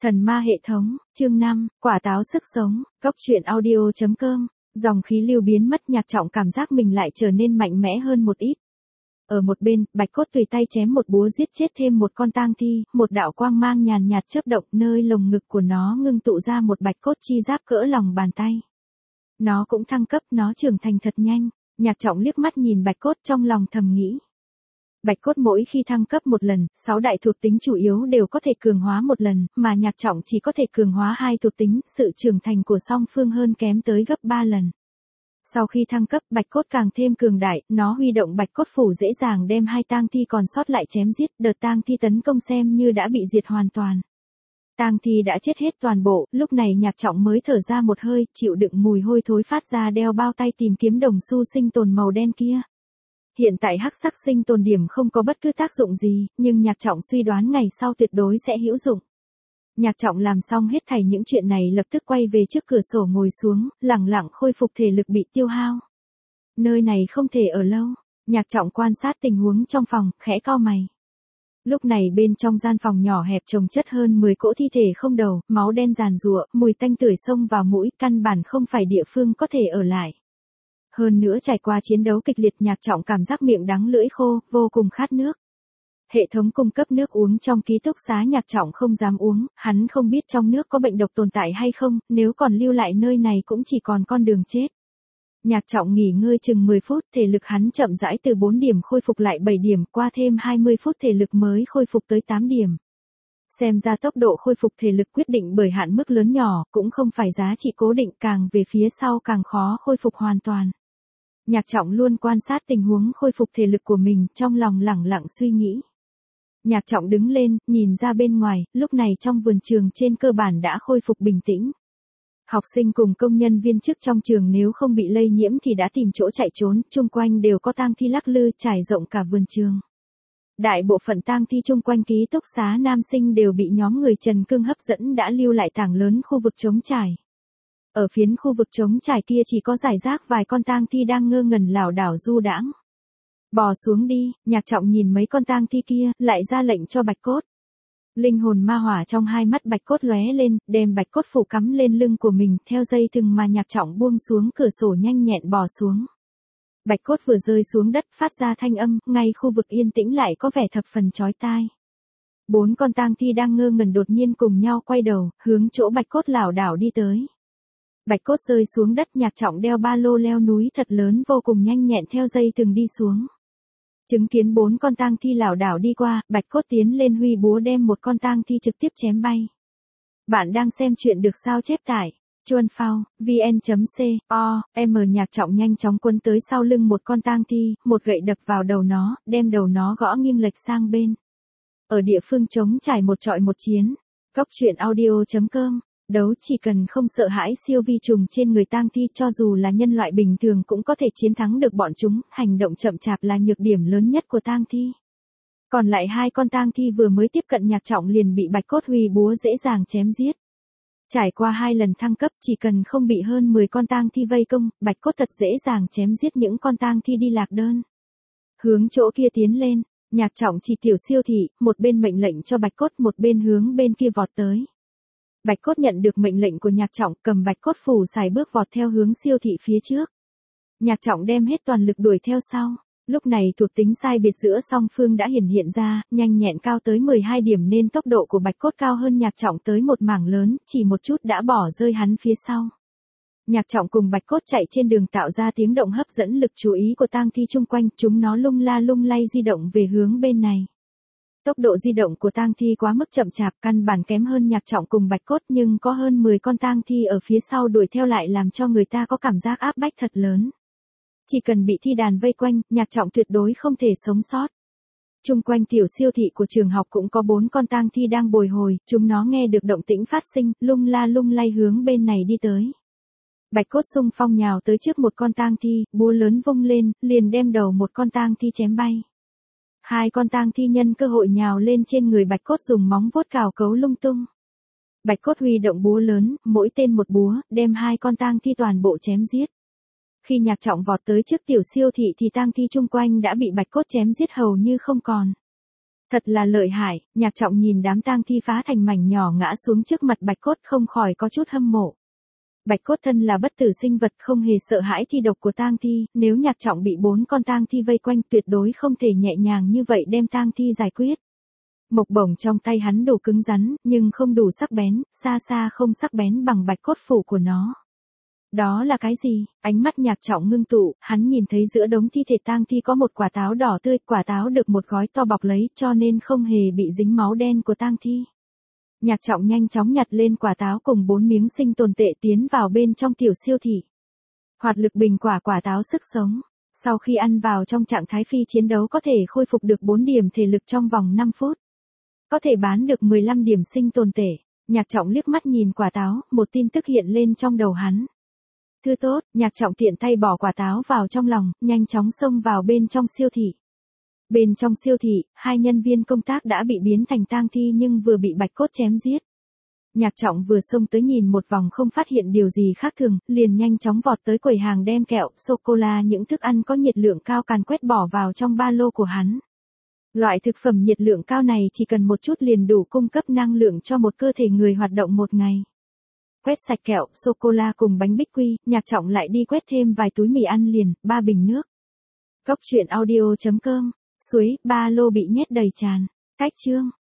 Thần ma hệ thống, chương 5, quả táo sức sống, góc truyện audio.com, dòng khí lưu biến mất. Nhạc Trọng cảm giác mình lại trở nên mạnh mẽ hơn một ít. Ở một bên, Bạch Cốt tùy tay chém một búa giết chết thêm một con tang thi, một đạo quang mang nhàn nhạt chớp động, nơi lồng ngực của nó ngưng tụ ra một bạch cốt chi giáp cỡ lòng bàn tay. Nó cũng thăng cấp, nó trưởng thành thật nhanh. Nhạc Trọng liếc mắt nhìn Bạch Cốt trong lòng thầm nghĩ. Bạch Cốt mỗi khi thăng cấp một lần, 6 đại thuộc tính chủ yếu đều có thể cường hóa một lần, mà Nhạc Trọng chỉ có thể cường hóa 2 thuộc tính, sự trưởng thành của song phương hơn kém tới gấp 3 lần. Sau khi thăng cấp, Bạch Cốt càng thêm cường đại, nó huy động Bạch Cốt phủ dễ dàng đem 2 tang thi còn sót lại chém giết, đợt tang thi tấn công xem như đã bị diệt hoàn toàn. Tang thi đã chết hết toàn bộ, lúc này Nhạc Trọng mới thở ra một hơi, chịu đựng mùi hôi thối phát ra đeo bao tay tìm kiếm đồng xu sinh tồn màu đen kia. Hiện tại hắc sắc sinh tồn điểm không có bất cứ tác dụng gì, nhưng Nhạc Trọng suy đoán ngày sau tuyệt đối sẽ hữu dụng. Nhạc Trọng làm xong hết thảy những chuyện này lập tức quay về trước cửa sổ ngồi xuống, lẳng lặng khôi phục thể lực bị tiêu hao. Nơi này không thể ở lâu, Nhạc Trọng quan sát tình huống trong phòng, khẽ cau mày. Lúc này bên trong gian phòng nhỏ hẹp chồng chất hơn 10 cỗ thi thể không đầu, máu đen giàn giụa, mùi tanh tưởi xông vào mũi, căn bản không phải địa phương có thể ở lại. Hơn nữa trải qua chiến đấu kịch liệt, Nhạc Trọng cảm giác miệng đắng lưỡi khô, vô cùng khát nước. Hệ thống cung cấp nước uống trong ký túc xá Nhạc Trọng không dám uống, hắn không biết trong nước có bệnh độc tồn tại hay không, nếu còn lưu lại nơi này cũng chỉ còn con đường chết. Nhạc Trọng nghỉ ngơi chừng 10 phút, thể lực hắn chậm rãi từ 4 điểm khôi phục lại 7 điểm, qua thêm 20 phút thể lực mới khôi phục tới 8 điểm. Xem ra tốc độ khôi phục thể lực quyết định bởi hạn mức lớn nhỏ, cũng không phải giá trị cố định, càng về phía sau càng khó khôi phục hoàn toàn. Nhạc Trọng luôn quan sát tình huống khôi phục thể lực của mình, trong lòng lẳng lặng suy nghĩ. Nhạc Trọng đứng lên, nhìn ra bên ngoài, lúc này trong vườn trường trên cơ bản đã khôi phục bình tĩnh. Học sinh cùng công nhân viên chức trong trường nếu không bị lây nhiễm thì đã tìm chỗ chạy trốn, chung quanh đều có tang thi lắc lư trải rộng cả vườn trường. Đại bộ phận tang thi chung quanh ký túc xá nam sinh đều bị nhóm người Trần Cương hấp dẫn đã lưu lại tảng lớn khu vực trống trải. Ở phiến khu vực trống trải kia chỉ có rải rác vài con tang thi đang ngơ ngẩn lảo đảo du đãng. Bò xuống đi, Nhạc Trọng nhìn mấy con tang thi kia, lại ra lệnh cho Bạch Cốt. Linh hồn ma hỏa trong hai mắt Bạch Cốt lóe lên, đem Bạch Cốt phủ cắm lên lưng của mình, theo dây thừng mà Nhạc Trọng buông xuống cửa sổ nhanh nhẹn bò xuống. Bạch Cốt vừa rơi xuống đất phát ra thanh âm, ngay khu vực yên tĩnh lại có vẻ thập phần chói tai. 4 con tang thi đang ngơ ngẩn đột nhiên cùng nhau quay đầu, hướng chỗ Bạch Cốt lảo đảo đi tới. Bạch Cốt rơi xuống đất, Nhạc Trọng đeo ba lô leo núi thật lớn vô cùng nhanh nhẹn theo dây thừng đi xuống. Chứng kiến 4 con tang thi lảo đảo đi qua, Bạch Cốt tiến lên huy búa đem một con tang thi trực tiếp chém bay. Bạn đang xem chuyện được sao chép tải. Chuan Phao, vn.co.m. Nhạc Trọng nhanh chóng quấn tới sau lưng một con tang thi, một gậy đập vào đầu nó, đem đầu nó gõ nghiêng lệch sang bên. Ở địa phương trống trải một trọi một chiến. Góc truyện audio.com. Đấu chỉ cần không sợ hãi siêu vi trùng trên người tang thi, cho dù là nhân loại bình thường cũng có thể chiến thắng được bọn chúng, hành động chậm chạp là nhược điểm lớn nhất của tang thi. Còn lại 2 con tang thi vừa mới tiếp cận Nhạc Trọng liền bị Bạch Cốt huy búa dễ dàng chém giết. Trải qua 2 lần thăng cấp, chỉ cần không bị hơn 10 con tang thi vây công, Bạch Cốt thật dễ dàng chém giết những con tang thi đi lạc đơn. Hướng chỗ kia tiến lên, Nhạc Trọng chỉ tiểu siêu thị, một bên mệnh lệnh cho Bạch Cốt, một bên hướng bên kia vọt tới. Bạch Cốt nhận được mệnh lệnh của Nhạc Trọng, cầm Bạch Cốt phủ xài bước vọt theo hướng siêu thị phía trước. Nhạc Trọng đem hết toàn lực đuổi theo sau. Lúc này thuộc tính sai biệt giữa song phương đã hiện ra, nhanh nhẹn cao tới 12 điểm nên tốc độ của Bạch Cốt cao hơn Nhạc Trọng tới một mảng lớn, chỉ một chút đã bỏ rơi hắn phía sau. Nhạc Trọng cùng Bạch Cốt chạy trên đường tạo ra tiếng động hấp dẫn lực chú ý của tang thi chung quanh, chúng nó lung la lung lay di động về hướng bên này. Tốc độ di động của tang thi quá mức chậm chạp, căn bản kém hơn Nhạc Trọng cùng Bạch Cốt, nhưng có hơn 10 con tang thi ở phía sau đuổi theo lại làm cho người ta có cảm giác áp bách thật lớn. Chỉ cần bị thi đàn vây quanh, Nhạc Trọng tuyệt đối không thể sống sót. Chung quanh tiểu siêu thị của trường học cũng có 4 con tang thi đang bồi hồi, chúng nó nghe được động tĩnh phát sinh, lung la lung lay hướng bên này đi tới. Bạch Cốt xung phong nhào tới trước một con tang thi, búa lớn vung lên, liền đem đầu một con tang thi chém bay. 2 con tang thi nhân cơ hội nhào lên trên người Bạch Cốt dùng móng vuốt cào cấu lung tung. Bạch Cốt huy động búa lớn, mỗi tên một búa, đem 2 con tang thi toàn bộ chém giết. Khi Nhạc Trọng vọt tới trước tiểu siêu thị thì tang thi chung quanh đã bị Bạch Cốt chém giết hầu như không còn. Thật là lợi hại, Nhạc Trọng nhìn đám tang thi phá thành mảnh nhỏ ngã xuống trước mặt Bạch Cốt không khỏi có chút hâm mộ. Bạch Cốt thân là bất tử sinh vật không hề sợ hãi thi độc của tang thi, nếu Nhạc Trọng bị 4 con tang thi vây quanh tuyệt đối không thể nhẹ nhàng như vậy đem tang thi giải quyết. Mộc bổng trong tay hắn đủ cứng rắn, nhưng không đủ sắc bén, xa xa không sắc bén bằng bạch cốt phủ của nó. Đó là cái gì? Ánh mắt Nhạc Trọng ngưng tụ, hắn nhìn thấy giữa đống thi thể tang thi có một quả táo đỏ tươi, quả táo được một gói to bọc lấy cho nên không hề bị dính máu đen của tang thi. Nhạc Trọng nhanh chóng nhặt lên quả táo cùng 4 miếng sinh tồn tệ tiến vào bên trong tiểu siêu thị. Hoạt lực bình quả táo sức sống. Sau khi ăn vào trong trạng thái phi chiến đấu có thể khôi phục được 4 điểm thể lực trong vòng 5 phút. Có thể bán được 15 điểm sinh tồn tệ. Nhạc Trọng liếc mắt nhìn quả táo, một tin tức hiện lên trong đầu hắn. Thư tốt, Nhạc Trọng tiện tay bỏ quả táo vào trong lòng, nhanh chóng xông vào bên trong siêu thị. Bên trong siêu thị, 2 nhân viên công tác đã bị biến thành tang thi nhưng vừa bị Bạch Cốt chém giết. Nhạc Trọng vừa xông tới nhìn một vòng không phát hiện điều gì khác thường, liền nhanh chóng vọt tới quầy hàng đem kẹo, sô-cô-la những thức ăn có nhiệt lượng cao càn quét bỏ vào trong ba lô của hắn. Loại thực phẩm nhiệt lượng cao này chỉ cần một chút liền đủ cung cấp năng lượng cho một cơ thể người hoạt động một ngày. Quét sạch kẹo, sô-cô-la cùng bánh bích quy, Nhạc Trọng lại đi quét thêm vài túi mì ăn liền, 3 bình nước. Góc truyện audio.com, suối, ba lô bị nhét đầy tràn. Cách chương.